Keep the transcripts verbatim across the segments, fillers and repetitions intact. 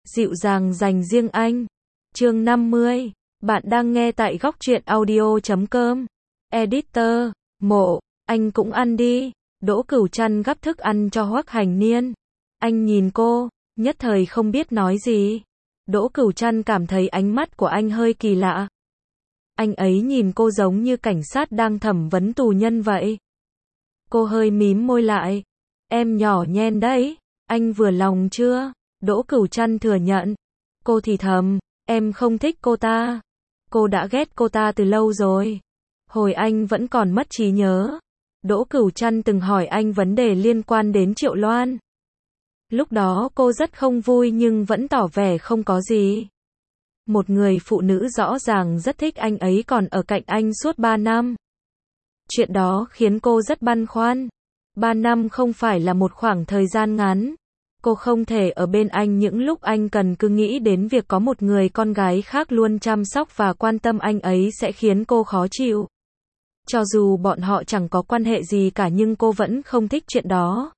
dịu dàng dành riêng anh. Chương năm mươi. Bạn đang nghe tại góc truyện audio chấm com. Editor, Mộ, anh cũng ăn đi. Đỗ Cửu Trăn gắp thức ăn cho Hoắc Hành Niên. Anh nhìn cô, nhất thời không biết nói gì. Đỗ Cửu Trăn cảm thấy ánh mắt của anh hơi kỳ lạ. Anh ấy nhìn cô giống như cảnh sát đang thẩm vấn tù nhân vậy. Cô hơi mím môi lại. Em nhỏ nhen đấy, anh vừa lòng chưa? Đỗ Cửu Trăn thừa nhận. Cô thì thầm, em không thích cô ta. Cô đã ghét cô ta từ lâu rồi. Hồi anh vẫn còn mất trí nhớ. Đỗ Cửu Trăn từng hỏi anh vấn đề liên quan đến Triệu Loan. Lúc đó cô rất không vui nhưng vẫn tỏ vẻ không có gì. Một người phụ nữ rõ ràng rất thích anh ấy còn ở cạnh anh suốt ba năm. Chuyện đó khiến cô rất băn khoăn. Ba năm không phải là một khoảng thời gian ngắn. Cô không thể ở bên anh những lúc anh cần, cứ nghĩ đến việc có một người con gái khác luôn chăm sóc và quan tâm anh ấy sẽ khiến cô khó chịu. Cho dù bọn họ chẳng có quan hệ gì cả nhưng cô vẫn không thích chuyện đó.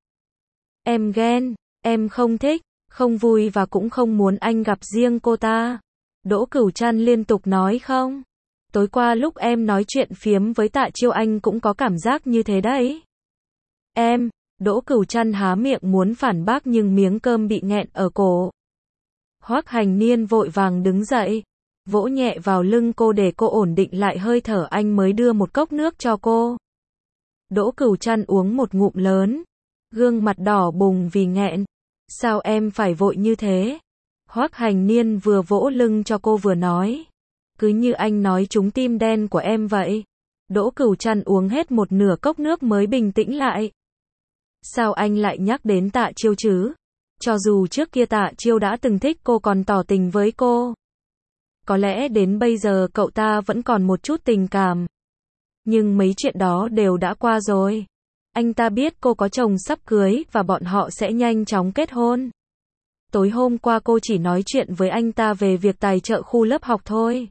Em ghen, em không thích, không vui và cũng không muốn anh gặp riêng cô ta. Đỗ Cửu Trăn liên tục nói không. Tối qua lúc em nói chuyện phiếm với Tạ Chiêu anh cũng có cảm giác như thế đấy. Em, Đỗ Cửu Trăn há miệng muốn phản bác nhưng miếng cơm bị nghẹn ở cổ. Hoắc Hành Niên vội vàng đứng dậy, vỗ nhẹ vào lưng cô để cô ổn định lại hơi thở, anh mới đưa một cốc nước cho cô. Đỗ Cửu Trăn uống một ngụm lớn, gương mặt đỏ bừng vì nghẹn. Sao em phải vội như thế? Hoắc Hành Niên vừa vỗ lưng cho cô vừa nói. Cứ như anh nói trúng tim đen của em vậy. Đỗ Cửu Trăn uống hết một nửa cốc nước mới bình tĩnh lại. Sao anh lại nhắc đến Tạ Chiêu chứ? Cho dù trước kia Tạ Chiêu đã từng thích cô còn tỏ tình với cô. Có lẽ đến bây giờ cậu ta vẫn còn một chút tình cảm. Nhưng mấy chuyện đó đều đã qua rồi. Anh ta biết cô có chồng sắp cưới và bọn họ sẽ nhanh chóng kết hôn. Tối hôm qua cô chỉ nói chuyện với anh ta về việc tài trợ khu lớp học thôi.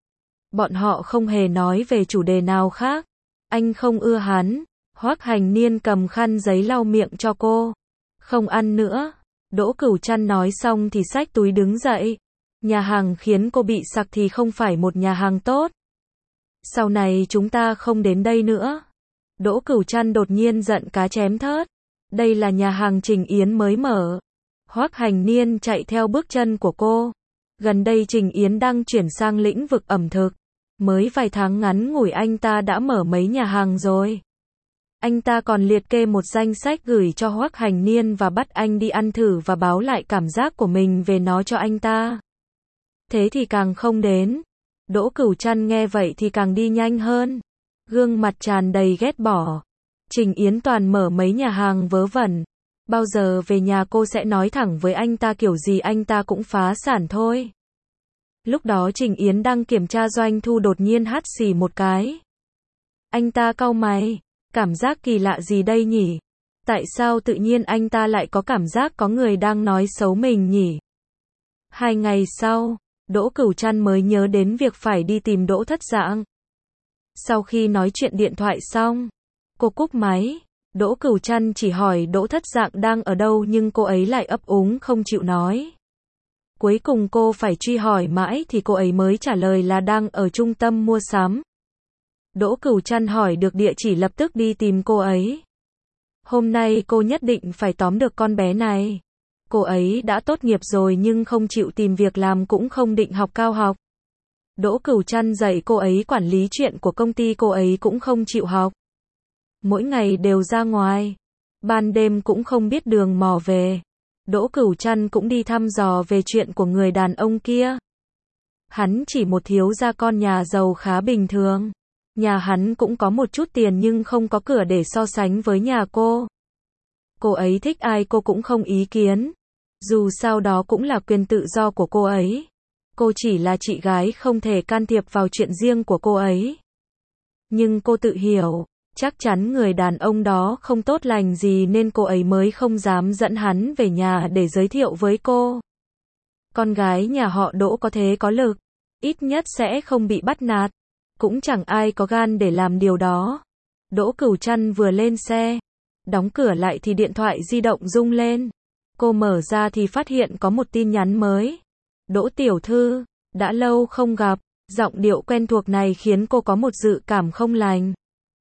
Bọn họ không hề nói về chủ đề nào khác. Anh không ưa hắn. Hoắc Hành Niên cầm khăn giấy lau miệng cho cô. Không ăn nữa. Đỗ Cửu Trăn nói xong thì xách túi đứng dậy. Nhà hàng khiến cô bị sặc thì không phải một nhà hàng tốt. Sau này chúng ta không đến đây nữa. Đỗ Cửu Trăn đột nhiên giận cá chém thớt. Đây là nhà hàng Trình Yến mới mở. Hoắc Hành Niên chạy theo bước chân của cô. Gần đây Trình Yến đang chuyển sang lĩnh vực ẩm thực. Mới vài tháng ngắn ngủi anh ta đã mở mấy nhà hàng rồi. Anh ta còn liệt kê một danh sách gửi cho Hoắc Hành Niên và bắt anh đi ăn thử và báo lại cảm giác của mình về nó cho anh ta. Thế thì càng không đến. Đỗ Cửu Trăn nghe vậy thì càng đi nhanh hơn. Gương mặt tràn đầy ghét bỏ. Trình Yến toàn mở mấy nhà hàng vớ vẩn. Bao giờ về nhà cô sẽ nói thẳng với anh ta kiểu gì anh ta cũng phá sản thôi. Lúc đó Trình Yến đang kiểm tra doanh thu đột nhiên hắt xì một cái. Anh ta cau mày. Cảm giác kỳ lạ gì đây nhỉ? Tại sao tự nhiên anh ta lại có cảm giác có người đang nói xấu mình nhỉ? Hai ngày sau, Đỗ Cửu Trăn mới nhớ đến việc phải đi tìm Đỗ Thất Dạng. Sau khi nói chuyện điện thoại xong, cô cúp máy. Đỗ Cửu Trăn chỉ hỏi Đỗ Thất Dạng đang ở đâu nhưng cô ấy lại ấp úng không chịu nói. Cuối cùng cô phải truy hỏi mãi thì cô ấy mới trả lời là đang ở trung tâm mua sắm. Đỗ Cửu Trăn hỏi được địa chỉ lập tức đi tìm cô ấy. Hôm nay cô nhất định phải tóm được con bé này. Cô ấy đã tốt nghiệp rồi nhưng không chịu tìm việc làm cũng không định học cao học. Đỗ Cửu Trăn dạy cô ấy quản lý chuyện của công ty, cô ấy cũng không chịu học. Mỗi ngày đều ra ngoài. Ban đêm cũng không biết đường mò về. Đỗ Cửu Trăn cũng đi thăm dò về chuyện của người đàn ông kia. Hắn chỉ một thiếu gia con nhà giàu khá bình thường. Nhà hắn cũng có một chút tiền nhưng không có cửa để so sánh với nhà cô. Cô ấy thích ai cô cũng không ý kiến. Dù sao đó cũng là quyền tự do của cô ấy. Cô chỉ là chị gái không thể can thiệp vào chuyện riêng của cô ấy. Nhưng cô tự hiểu, chắc chắn người đàn ông đó không tốt lành gì nên cô ấy mới không dám dẫn hắn về nhà để giới thiệu với cô. Con gái nhà họ Đỗ có thế có lực, ít nhất sẽ không bị bắt nạt. Cũng chẳng ai có gan để làm điều đó. Đỗ Cửu Trăn vừa lên xe, đóng cửa lại thì điện thoại di động rung lên. Cô mở ra thì phát hiện có một tin nhắn mới. Đỗ tiểu thư, đã lâu không gặp. Giọng điệu quen thuộc này khiến cô có một dự cảm không lành.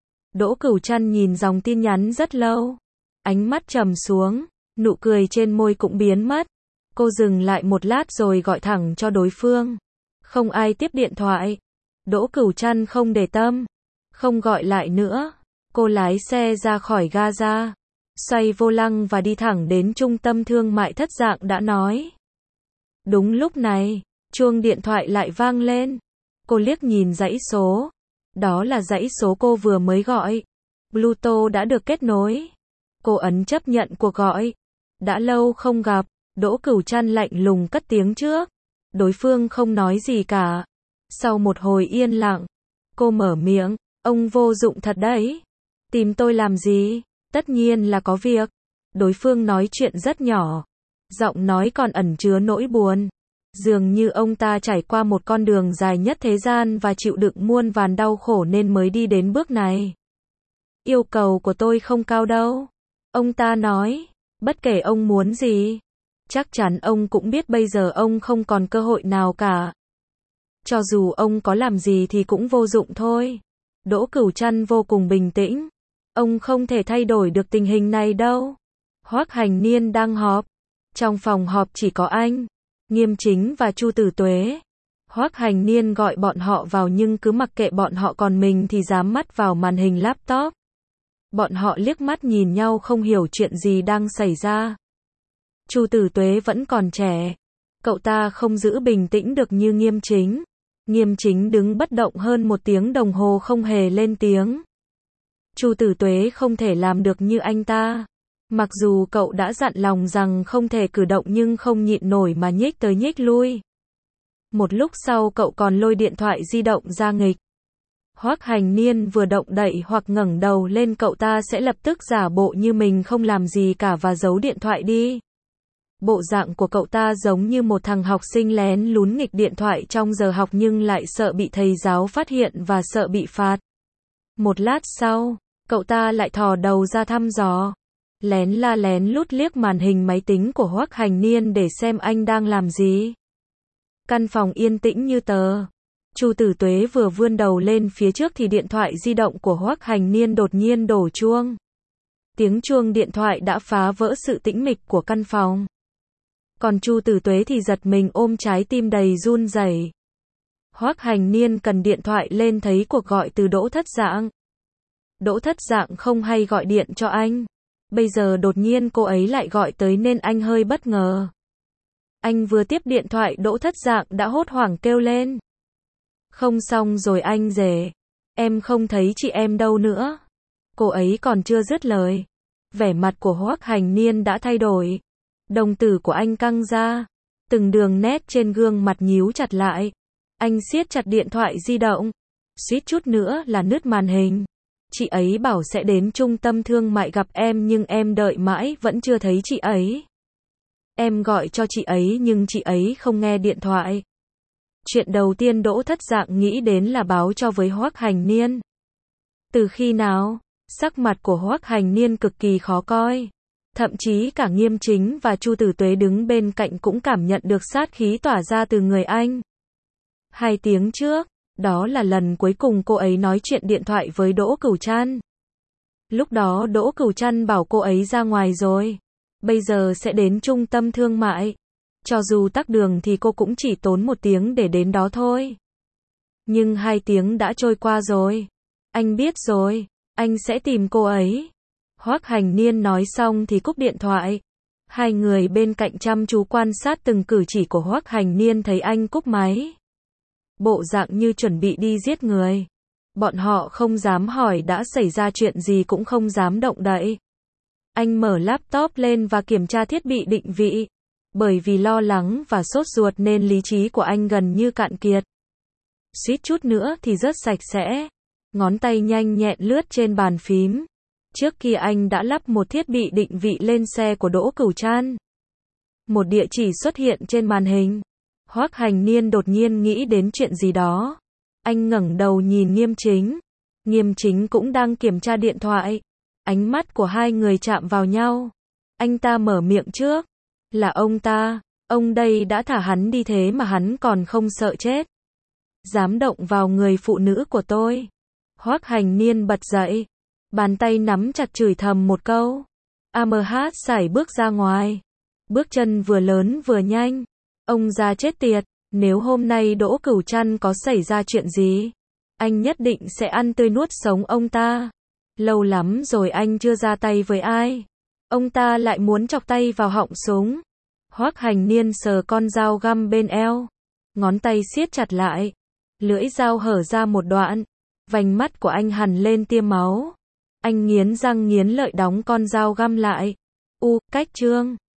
Đỗ Cửu Trăn nhìn dòng tin nhắn rất lâu. Ánh mắt trầm xuống, nụ cười trên môi cũng biến mất. Cô dừng lại một lát rồi gọi thẳng cho đối phương. Không ai tiếp điện thoại. Đỗ Cửu Trăn không để tâm. Không gọi lại nữa. Cô lái xe ra khỏi Gaza. Xoay vô lăng và đi thẳng đến trung tâm thương mại Thất Dạng đã nói. Đúng lúc này, chuông điện thoại lại vang lên. Cô liếc nhìn dãy số. Đó là dãy số cô vừa mới gọi. Bluetooth đã được kết nối. Cô ấn chấp nhận cuộc gọi. Đã lâu không gặp. Đỗ Cửu Trăn lạnh lùng cất tiếng trước. Đối phương không nói gì cả. Sau một hồi yên lặng, cô mở miệng. Ông vô dụng thật đấy. Tìm tôi làm gì? Tất nhiên là có việc. Đối phương nói chuyện rất nhỏ. Giọng nói còn ẩn chứa nỗi buồn. Dường như ông ta trải qua một con đường dài nhất thế gian và chịu đựng muôn vàn đau khổ nên mới đi đến bước này. Yêu cầu của tôi không cao đâu. Ông ta nói. Bất kể ông muốn gì. Chắc chắn ông cũng biết bây giờ ông không còn cơ hội nào cả. Cho dù ông có làm gì thì cũng vô dụng thôi. Đỗ Cửu Trăn vô cùng bình tĩnh. Ông không thể thay đổi được tình hình này đâu. Hoắc Hành Niên đang họp. Trong phòng họp chỉ có anh, Nghiêm Chính và Chu Tử Tuế. Hoắc Hành Niên gọi bọn họ vào nhưng cứ mặc kệ bọn họ, còn mình thì dám mắt vào màn hình laptop. Bọn họ liếc mắt nhìn nhau không hiểu chuyện gì đang xảy ra. Chu Tử Tuế vẫn còn trẻ. Cậu ta không giữ bình tĩnh được như Nghiêm Chính. Nghiêm Chính đứng bất động hơn một tiếng đồng hồ không hề lên tiếng. Chu Tử Tuế không thể làm được như anh ta. Mặc dù cậu đã dặn lòng rằng không thể cử động nhưng không nhịn nổi mà nhích tới nhích lui. Một lúc sau cậu còn lôi điện thoại di động ra nghịch. Hoắc Hành Niên vừa động đậy hoặc ngẩng đầu lên cậu ta sẽ lập tức giả bộ như mình không làm gì cả và giấu điện thoại đi. Bộ dạng của cậu ta giống như một thằng học sinh lén lún nghịch điện thoại trong giờ học nhưng lại sợ bị thầy giáo phát hiện và sợ bị phạt. Một lát sau, cậu ta lại thò đầu ra thăm dò. Lén la lén lút liếc màn hình máy tính của Hoắc Hành Niên để xem anh đang làm gì. Căn phòng yên tĩnh như tờ. Chu Tử Tuế vừa vươn đầu lên phía trước thì điện thoại di động của Hoắc Hành Niên đột nhiên đổ chuông. Tiếng chuông điện thoại đã phá vỡ sự tĩnh mịch của căn phòng. Còn Chu Tử Tuế thì giật mình ôm trái tim đầy run rẩy. Hoắc Hành Niên cầm điện thoại lên thấy cuộc gọi từ Đỗ Thất Dạng. Đỗ Thất Dạng không hay gọi điện cho anh. Bây giờ đột nhiên cô ấy lại gọi tới nên anh hơi bất ngờ. Anh vừa tiếp điện thoại Đỗ Thất Dạng đã hốt hoảng kêu lên. Không xong rồi anh rể. Em không thấy chị em đâu nữa. Cô ấy còn chưa dứt lời. Vẻ mặt của Hoắc Hành Niên đã thay đổi. Đồng tử của anh căng ra. Từng đường nét trên gương mặt nhíu chặt lại. Anh siết chặt điện thoại di động. Suýt chút nữa là nứt màn hình. Chị ấy bảo sẽ đến trung tâm thương mại gặp em nhưng em đợi mãi vẫn chưa thấy chị ấy. Em gọi cho chị ấy nhưng chị ấy không nghe điện thoại. Chuyện đầu tiên Đỗ Thất Dạng nghĩ đến là báo cho với Hoắc Hành Niên. Từ khi nào? Sắc mặt của Hoắc Hành Niên cực kỳ khó coi. Thậm chí cả Nghiêm Chính và Chu Tử Tuế đứng bên cạnh cũng cảm nhận được sát khí tỏa ra từ người anh. Hai tiếng trước, đó là lần cuối cùng cô ấy nói chuyện điện thoại với Đỗ Cửu Trăn. Lúc đó Đỗ Cửu Trăn bảo cô ấy ra ngoài rồi. Bây giờ sẽ đến trung tâm thương mại. Cho dù tắc đường thì cô cũng chỉ tốn một tiếng để đến đó thôi. Nhưng hai tiếng đã trôi qua rồi. Anh biết rồi, anh sẽ tìm cô ấy. Hoắc Hành Niên nói xong thì cúp điện thoại. Hai người bên cạnh chăm chú quan sát từng cử chỉ của Hoắc Hành Niên thấy anh cúp máy. Bộ dạng như chuẩn bị đi giết người. Bọn họ không dám hỏi đã xảy ra chuyện gì cũng không dám động đậy. Anh mở laptop lên và kiểm tra thiết bị định vị. Bởi vì lo lắng và sốt ruột nên lý trí của anh gần như cạn kiệt. Suýt chút nữa thì rớt sạch sẽ. Ngón tay nhanh nhẹn lướt trên bàn phím. Trước kia anh đã lắp một thiết bị định vị lên xe của Đỗ Cửu Trăn. Một địa chỉ xuất hiện trên màn hình. Hoắc Hành Niên đột nhiên nghĩ đến chuyện gì đó. Anh ngẩng đầu nhìn Nghiêm Chính. Nghiêm Chính cũng đang kiểm tra điện thoại. Ánh mắt của hai người chạm vào nhau. Anh ta mở miệng trước. Là ông ta, ông đây đã thả hắn đi thế mà hắn còn không sợ chết. Dám động vào người phụ nữ của tôi. Hoắc Hành Niên bật dậy, bàn tay nắm chặt chửi thầm một câu. a em hát sải bước ra ngoài. Bước chân vừa lớn vừa nhanh. Ông già chết tiệt, nếu hôm nay Đỗ Cửu Trăn có xảy ra chuyện gì, anh nhất định sẽ ăn tươi nuốt sống ông ta. Lâu lắm rồi anh chưa ra tay với ai. Ông ta lại muốn chọc tay vào họng súng. Hoắc Hành Niên sờ con dao găm bên eo. Ngón tay siết chặt lại. Lưỡi dao hở ra một đoạn. Vành mắt của anh hằn lên tia máu. Anh nghiến răng nghiến lợi đóng con dao găm lại. U, cách chương.